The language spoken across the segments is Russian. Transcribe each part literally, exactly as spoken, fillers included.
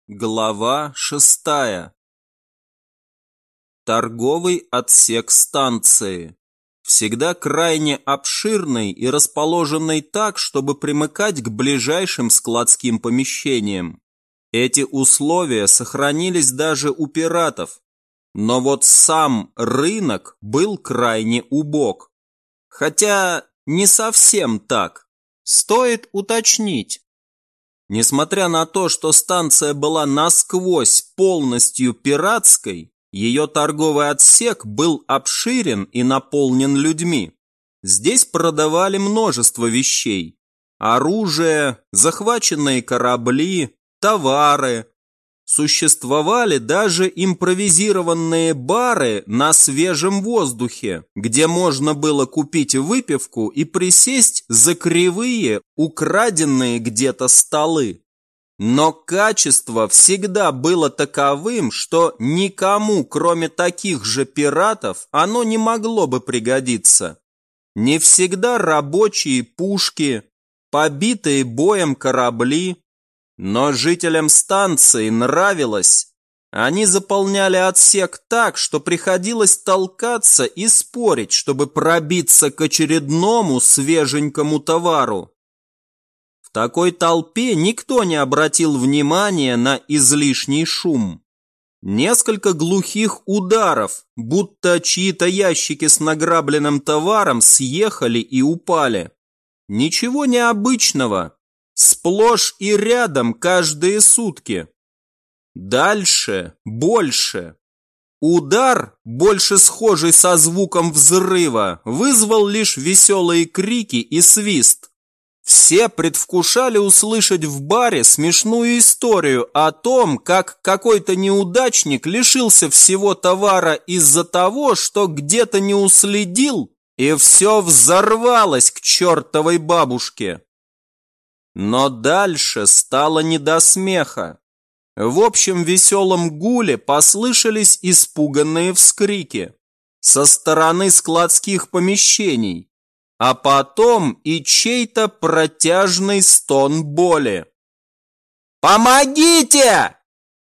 Глава шестая. Торговый отсек станции. Всегда крайне обширный и расположенный так, чтобы примыкать к ближайшим складским помещениям. Эти условия сохранились даже у пиратов. Но вот сам рынок был крайне убог. Хотя не совсем так. Стоит уточнить. Несмотря на то, что станция была насквозь полностью пиратской, ее торговый отсек был обширен и наполнен людьми. Здесь продавали множество вещей: оружие, захваченные корабли, товары. Существовали даже импровизированные бары на свежем воздухе, где можно было купить выпивку и присесть за кривые, украденные где-то столы. Но качество всегда было таковым, что никому, кроме таких же пиратов, оно не могло бы пригодиться. Не всегда рабочие пушки, побитые боем корабли. Но жителям станции нравилось. Они заполняли отсек так, что приходилось толкаться и спорить, чтобы пробиться к очередному свеженькому товару. В такой толпе никто не обратил внимания на излишний шум. Несколько глухих ударов, будто чьи-то ящики с награбленным товаром съехали и упали. Ничего необычного. Сплошь и рядом каждые сутки. Дальше больше. Удар, больше схожий со звуком взрыва, вызвал лишь веселые крики и свист. Все предвкушали услышать в баре смешную историю о том, как какой-то неудачник лишился всего товара из-за того, что где-то не уследил, и все взорвалось к чертовой бабушке. Но дальше стало не до смеха. В общем веселом гуле послышались испуганные вскрики со стороны складских помещений, а потом и чей-то протяжный стон боли. «Помогите!»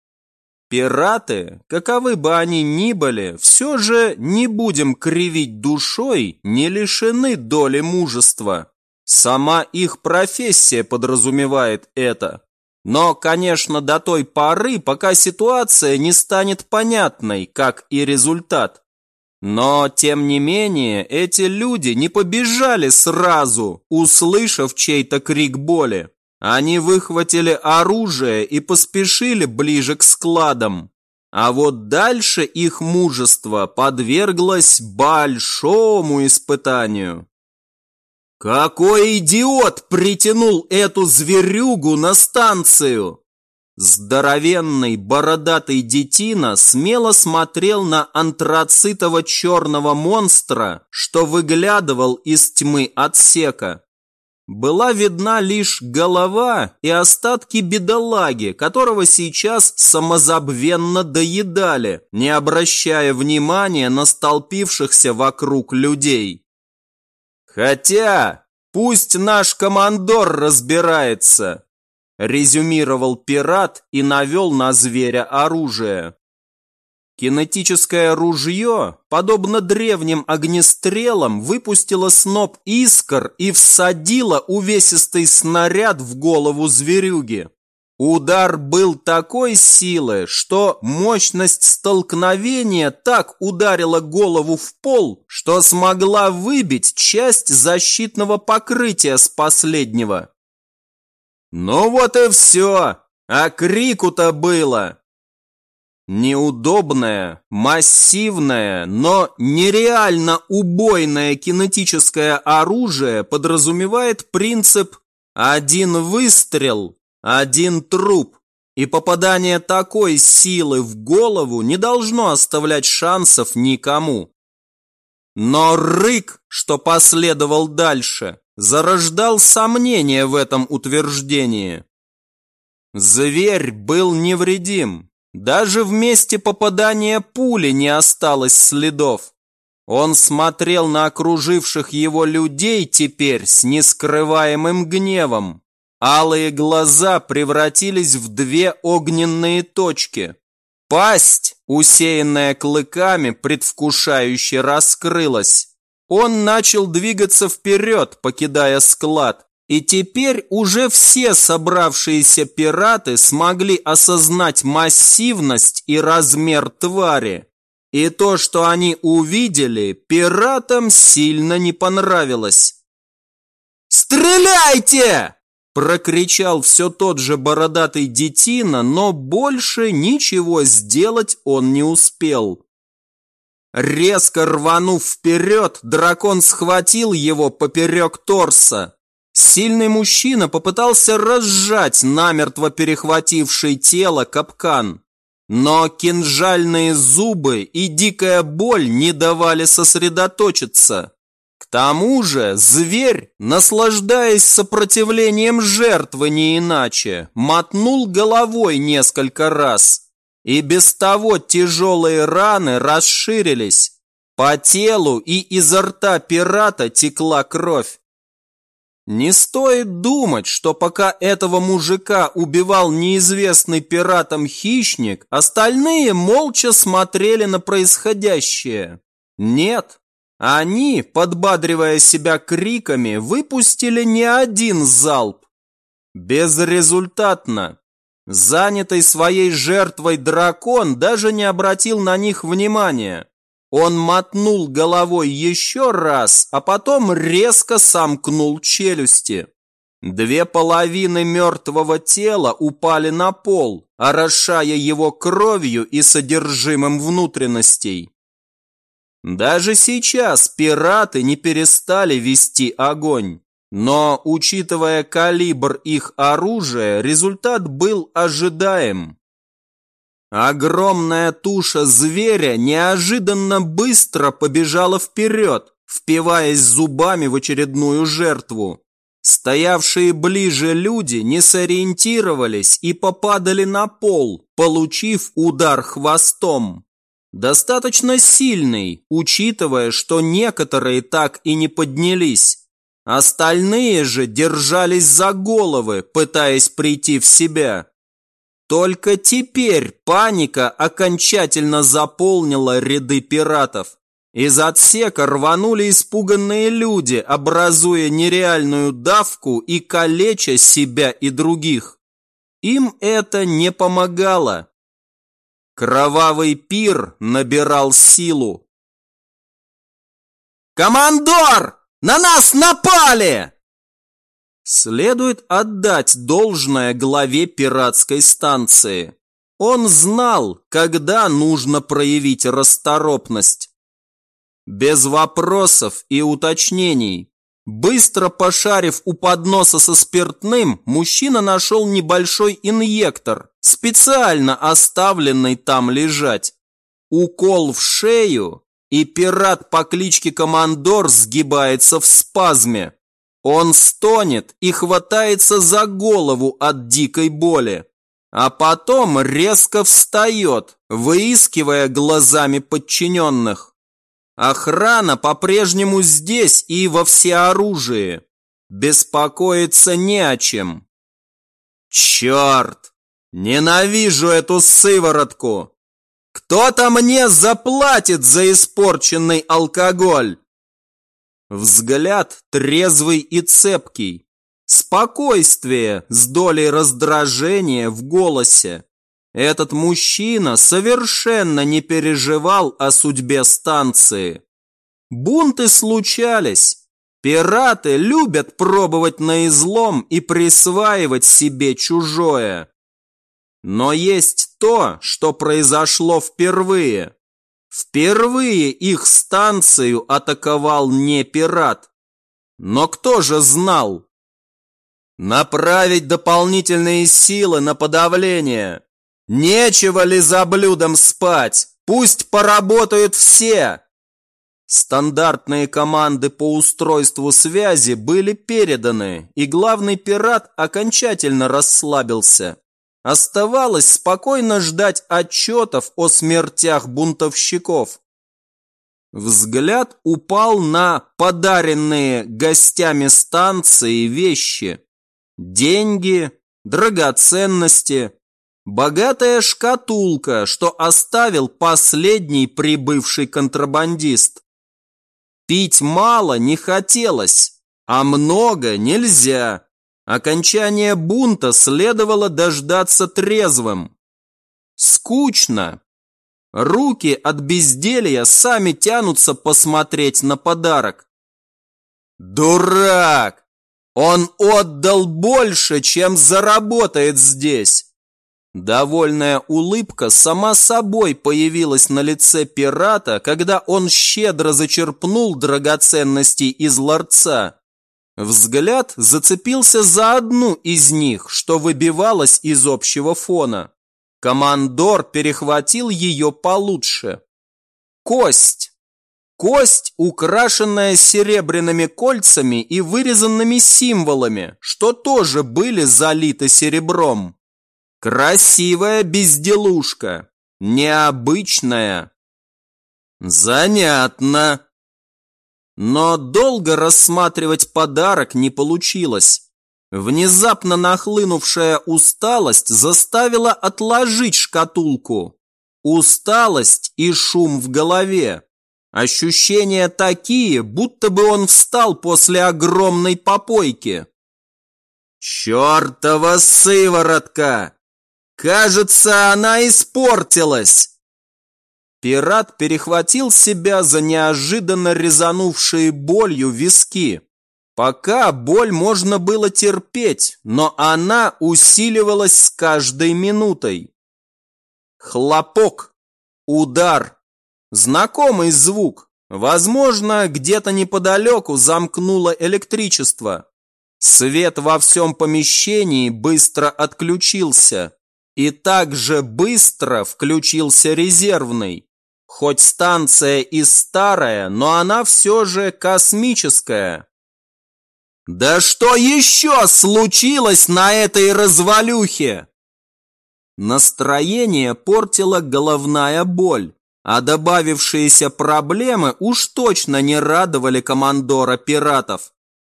Пираты, каковы бы они ни были, все же, не будем кривить душой, не лишены доли мужества. Сама их профессия подразумевает это. Но, конечно, до той поры, пока ситуация не станет понятной, как и результат. Но, тем не менее, эти люди не побежали сразу, услышав чей-то крик боли. Они выхватили оружие и поспешили ближе к складам. А вот дальше их мужество подверглось большому испытанию. Какой идиот притянул эту зверюгу на станцию? Здоровенный бородатый детина смело смотрел на антрацитово-черного монстра, что выглядывал из тьмы отсека. Была видна лишь голова и остатки бедолаги, которого сейчас самозабвенно доедали, не обращая внимания на столпившихся вокруг людей. «Хотя, пусть наш командор разбирается», – резюмировал пират и навел на зверя оружие. Кинетическое ружье, подобно древним огнестрелам, выпустило сноп искр и всадило увесистый снаряд в голову зверюги. Удар был такой силы, что мощность столкновения так ударила голову в пол, что смогла выбить часть защитного покрытия с последнего. Ну вот и все, а крику-то было. Неудобное, массивное, но нереально убойное кинетическое оружие подразумевает принцип «один выстрел, один труп», и попадание такой силы в голову не должно оставлять шансов никому. Но рык, что последовал дальше, зарождал сомнения в этом утверждении. Зверь был невредим. Даже в месте попадания пули не осталось следов. Он смотрел на окруживших его людей теперь с нескрываемым гневом, Алые глаза превратились в две огненные точки. Пасть, усеянная клыками, предвкушающе раскрылась. Он начал двигаться вперед, покидая склад. И теперь уже все собравшиеся пираты смогли осознать массивность и размер твари. И то, что они увидели, пиратам сильно не понравилось. «Стреляйте!» – прокричал все тот же бородатый детина, но больше ничего сделать он не успел. Резко рванув вперед, дракон схватил его поперек торса. Сильный мужчина попытался разжать намертво перехвативший тело капкан. Но кинжальные зубы и дикая боль не давали сосредоточиться. К тому же зверь, наслаждаясь сопротивлением жертвы не иначе, мотнул головой несколько раз. И без того тяжелые раны расширились. По телу и изо рта пирата текла кровь. Не стоит думать, что пока этого мужика убивал неизвестный пиратам хищник, остальные молча смотрели на происходящее. Нет, они, подбадривая себя криками, выпустили не один залп. Безрезультатно. Занятый своей жертвой дракон даже не обратил на них внимания. Он мотнул головой еще раз, а потом резко сомкнул челюсти. Две половины мертвого тела упали на пол, орошая его кровью и содержимым внутренностей. Даже сейчас пираты не перестали вести огонь, но, учитывая калибр их оружия, результат был ожидаем. Огромная туша зверя неожиданно быстро побежала вперед, впиваясь зубами в очередную жертву. Стоявшие ближе люди не сориентировались и попадали на пол, получив удар хвостом. Достаточно сильный, учитывая, что некоторые так и не поднялись. Остальные же держались за головы, пытаясь прийти в себя. Только теперь паника окончательно заполнила ряды пиратов. Из отсека рванули испуганные люди, образуя нереальную давку и калеча себя и других. Им это не помогало. Кровавый пир набирал силу. «Командор! На нас напали!» Следует отдать должное главе пиратской станции. Он знал, когда нужно проявить расторопность. Без вопросов и уточнений, быстро пошарив у подноса со спиртным, мужчина нашел небольшой инъектор, специально оставленный там лежать. Укол в шею, и пират по кличке Командор сгибается в спазме. Он стонет и хватается за голову от дикой боли, а потом резко встает, выискивая глазами подчиненных. Охрана по-прежнему здесь и во всеоружии. Беспокоиться не о чем. Черт! Ненавижу эту сыворотку! Кто-то мне заплатит за испорченный алкоголь! Взгляд трезвый и цепкий. Спокойствие с долей раздражения в голосе. Этот мужчина совершенно не переживал о судьбе станции. Бунты случались. Пираты любят пробовать на излом и присваивать себе чужое. Но есть то, что произошло впервые. Впервые их станцию атаковал не пират. Но кто же знал? Направить дополнительные силы на подавление. Нечего ли за блюдом спать? Пусть поработают все. Стандартные команды по устройству связи были переданы, и главный пират окончательно расслабился. Оставалось спокойно ждать отчетов о смертях бунтовщиков. Взгляд упал на подаренные гостями станции вещи. Деньги, драгоценности, богатая шкатулка, что оставил последний прибывший контрабандист. Пить мало не хотелось, а много нельзя. Окончание бунта следовало дождаться трезвым. Скучно. Руки от безделья сами тянутся посмотреть на подарок. Дурак! Он отдал больше, чем заработает здесь. Довольная улыбка сама собой появилась на лице пирата, когда он щедро зачерпнул драгоценности из ларца. Взгляд зацепился за одну из них, что выбивалась из общего фона. Командор перехватил ее получше. Кость. Кость, украшенная серебряными кольцами и вырезанными символами, что тоже были залиты серебром. Красивая безделушка, необычная. Занятно. Но долго рассматривать подарок не получилось. Внезапно нахлынувшая усталость заставила отложить шкатулку. Усталость и шум в голове. Ощущения такие, будто бы он встал после огромной попойки. Чёртова сыворотка! Кажется, она испортилась. Пират перехватил себя за неожиданно резанувшие болью виски. Пока боль можно было терпеть, но она усиливалась с каждой минутой. Хлопок, удар, знакомый звук. Возможно, где-то неподалеку замкнуло электричество. Свет во всем помещении быстро отключился. И также быстро включился резервный. Хоть станция и старая, но она все же космическая. Да что еще случилось на этой развалюхе? Настроение портила головная боль, а добавившиеся проблемы уж точно не радовали командора пиратов.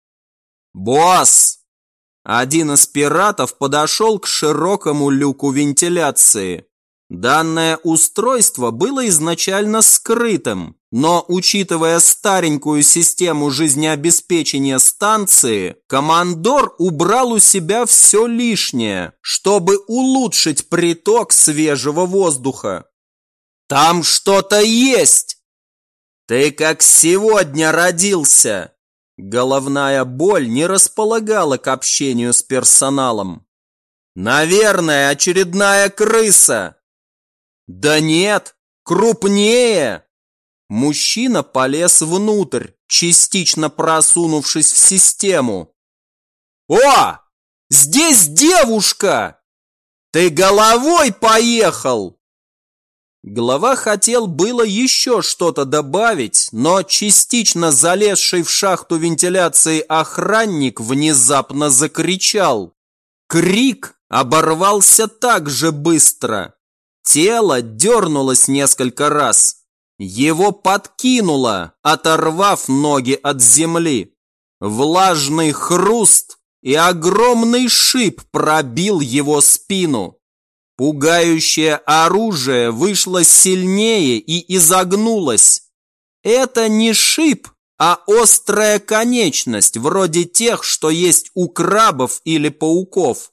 «Босс!» Один из пиратов подошел к широкому люку вентиляции. Данное устройство было изначально скрытым, но, учитывая старенькую систему жизнеобеспечения станции, командор убрал у себя все лишнее, чтобы улучшить приток свежего воздуха. «Там что-то есть!» «Ты как сегодня родился!» Головная боль не располагала к общению с персоналом. «Наверное, очередная крыса!» «Да нет, крупнее!» Мужчина полез внутрь, частично просунувшись в систему. «О! Здесь девушка! Ты головой поехал!» Глава хотел было еще что-то добавить, но частично залезший в шахту вентиляции охранник внезапно закричал. Крик оборвался так же быстро. Тело дернулось несколько раз. Его подкинуло, оторвав ноги от земли. Влажный хруст и огромный шип пробил его спину. Пугающее оружие вышло сильнее и изогнулось. Это не шип, а острая конечность, вроде тех, что есть у крабов или пауков.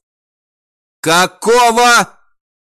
«Какого?»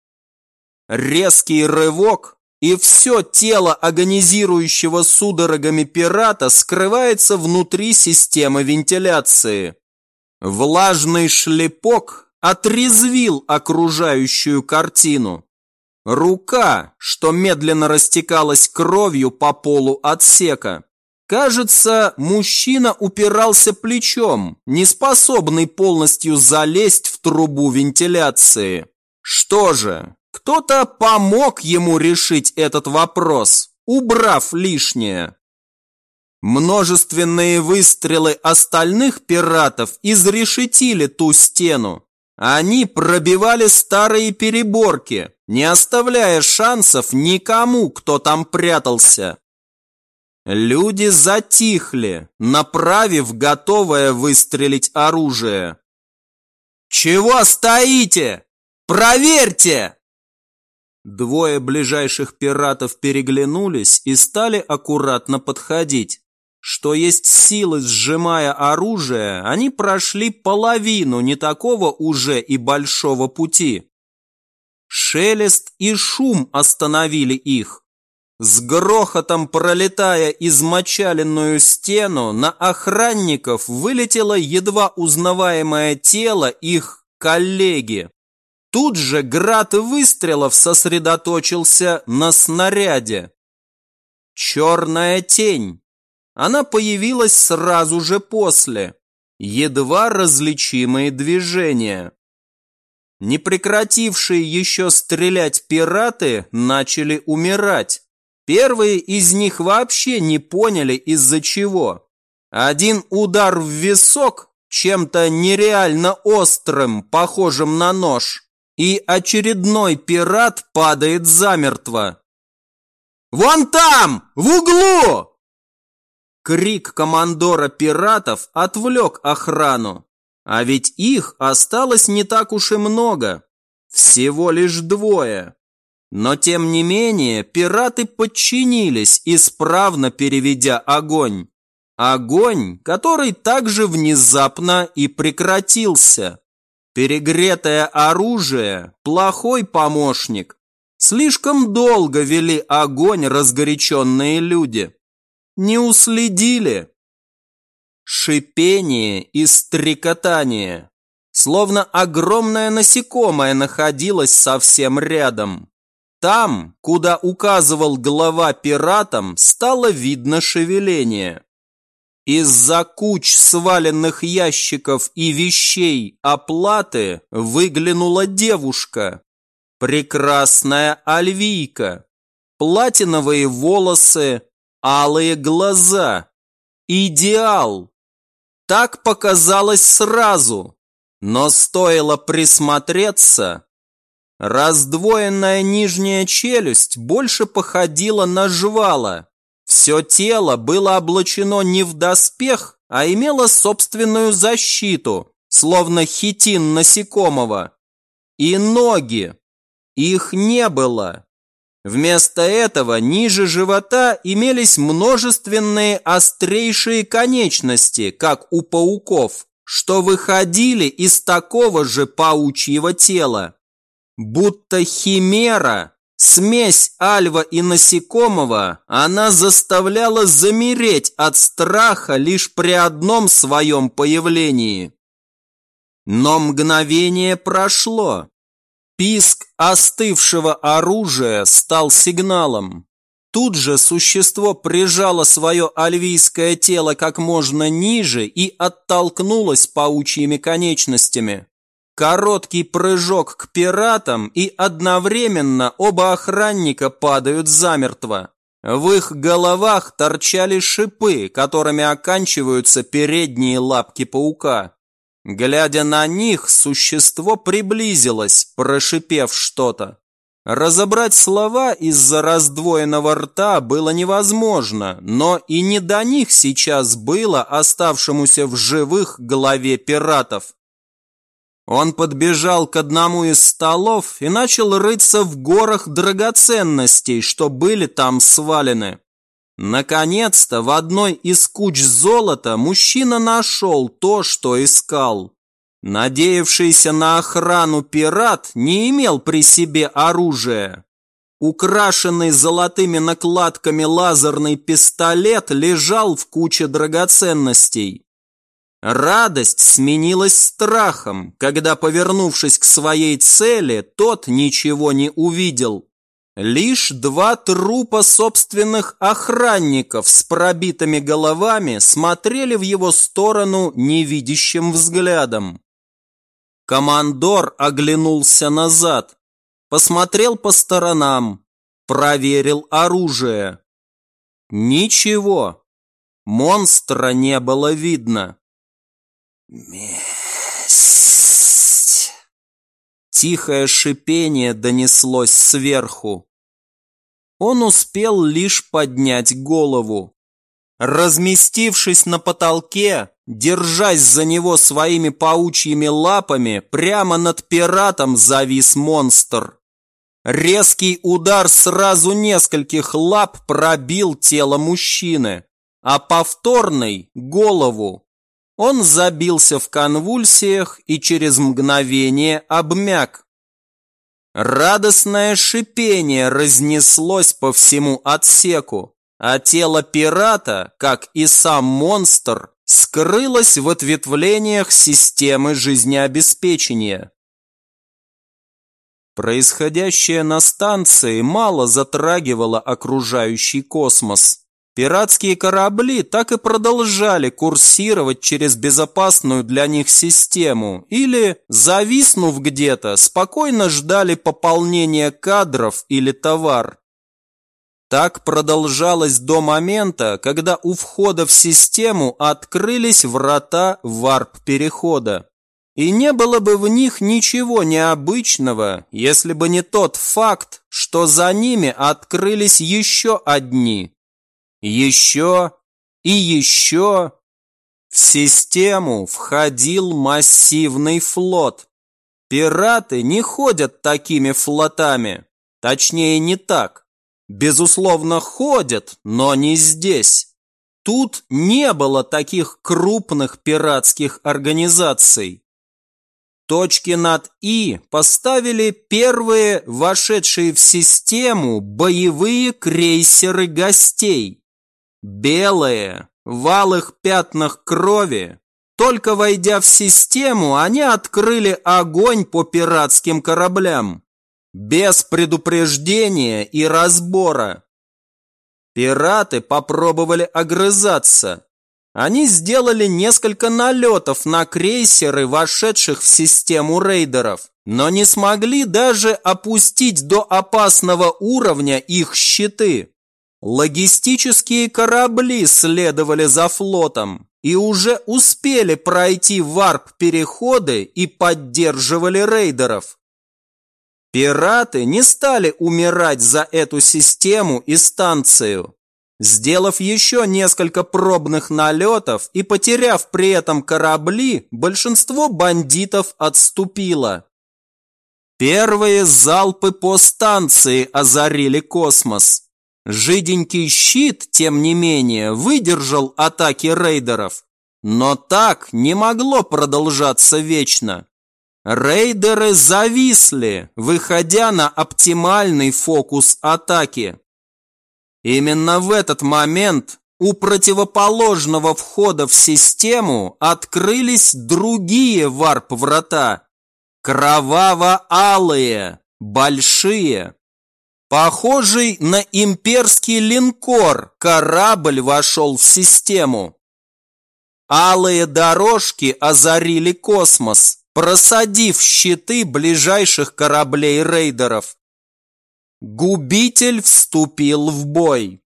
Резкий рывок, и все тело агонизирующего судорогами пирата скрывается внутри системы вентиляции. Влажный шлепок отрезвил окружающую картину. Рука, что медленно растекалась кровью по полу отсека. Кажется, мужчина упирался плечом, не способный полностью залезть в трубу вентиляции. Что же, кто-то помог ему решить этот вопрос, убрав лишнее. Множественные выстрелы остальных пиратов изрешетили ту стену. Они пробивали старые переборки, не оставляя шансов никому, кто там прятался. Люди затихли, направив готовое выстрелить оружие. «Чего стоите? Проверьте!» Двое ближайших пиратов переглянулись и стали аккуратно подходить. Что есть силы, сжимая оружие, они прошли половину не такого уже и большого пути. Шелест и шум остановили их. С грохотом пролетая измочаленную стену, на охранников вылетело едва узнаваемое тело их коллеги. Тут же град выстрелов сосредоточился на снаряде. Черная тень. Она появилась сразу же после. Едва различимые движения. Не прекратившие еще стрелять пираты начали умирать. Первые из них вообще не поняли, из-за чего. Один удар в висок, чем-то нереально острым, похожим на нож, и очередной пират падает замертво. «Вон там, в углу!» Крик командора пиратов отвлек охрану. А ведь их осталось не так уж и много. Всего лишь двое. Но тем не менее пираты подчинились, исправно переведя огонь. Огонь, который также внезапно и прекратился. Перегретое оружие – плохой помощник. Слишком долго вели огонь разгоряченные люди. Не уследили. Шипение и стрекотание. Словно огромное насекомое находилось совсем рядом. Там, куда указывал глава пиратам, стало видно шевеление. Из-за куч сваленных ящиков и вещей оплаты выглянула девушка. Прекрасная альвийка. Платиновые волосы, алые глаза. Идеал. Так показалось сразу. Но стоило присмотреться. Раздвоенная нижняя челюсть больше походила на жвала. Все тело было облачено не в доспех, а имело собственную защиту, словно хитин насекомого. И ноги. Их не было. Вместо этого ниже живота имелись множественные острейшие конечности, как у пауков, что выходили из такого же паучьего тела. Будто химера, смесь альва и насекомого, она заставляла замереть от страха лишь при одном своем появлении. Но мгновение прошло. Писк остывшего оружия стал сигналом. Тут же существо прижало свое альвийское тело как можно ниже и оттолкнулось паучьими конечностями. Короткий прыжок к пиратам, и одновременно оба охранника падают замертво. В их головах торчали шипы, которыми оканчиваются передние лапки паука. Глядя на них, существо приблизилось, прошипев что-то. Разобрать слова из-за раздвоенного рта было невозможно, но и не до них сейчас было оставшемуся в живых главе пиратов. Он подбежал к одному из столов и начал рыться в горах драгоценностей, что были там свалены. Наконец-то в одной из куч золота мужчина нашел то, что искал. Надеявшийся на охрану пират не имел при себе оружия. Украшенный золотыми накладками лазерный пистолет лежал в куче драгоценностей. Радость сменилась страхом, когда, повернувшись к своей цели, тот ничего не увидел. Лишь два трупа собственных охранников с пробитыми головами смотрели в его сторону невидящим взглядом. Командор оглянулся назад, посмотрел по сторонам, проверил оружие. Ничего, монстра не было видно. «Месть!» Тихое шипение донеслось сверху. Он успел лишь поднять голову. разместившись на потолке, держась за него своими паучьими лапами, прямо над пиратом завис монстр. Резкий удар сразу нескольких лап пробил тело мужчины, а повторный – голову. Он забился в конвульсиях и через мгновение обмяк. Радостное шипение разнеслось по всему отсеку, а тело пирата, как и сам монстр, скрылось в ответвлениях системы жизнеобеспечения. Происходящее на станции мало затрагивало окружающий космос. Пиратские корабли так и продолжали курсировать через безопасную для них систему или, зависнув где-то, спокойно ждали пополнения кадров или товар. Так продолжалось до момента, когда у входа в систему открылись врата варп-перехода. И не было бы в них ничего необычного, если бы не тот факт, что за ними открылись еще одни. Еще и еще. В систему входил массивный флот. Пираты не ходят такими флотами. Точнее, не так. Безусловно, ходят, но не здесь. Тут не было таких крупных пиратских организаций. Точки над «и» поставили первые, вошедшие в систему, боевые крейсеры гостей. Белые, в алых пятнах крови. Только войдя в систему, они открыли огонь по пиратским кораблям. Без предупреждения и разбора. Пираты попробовали огрызаться. Они сделали несколько налетов на крейсеры, вошедших в систему рейдеров, но не смогли даже опустить до опасного уровня их щиты. Логистические корабли следовали за флотом и уже успели пройти варп-переходы и поддерживали рейдеров. Пираты не стали умирать за эту систему и станцию. Сделав еще несколько пробных налетов и потеряв при этом корабли, большинство бандитов отступило. Первые залпы по станции озарили космос. Жиденький щит, тем не менее, выдержал атаки рейдеров. Но так не могло продолжаться вечно. Рейдеры зависли, выходя на оптимальный фокус атаки. Именно в этот момент у противоположного входа в систему открылись другие варп-врата. Кроваво-алые, большие. Похожий на имперский линкор, корабль вошел в систему. Алые дорожки озарили космос, просадив щиты ближайших кораблей рейдеров. Губитель вступил в бой.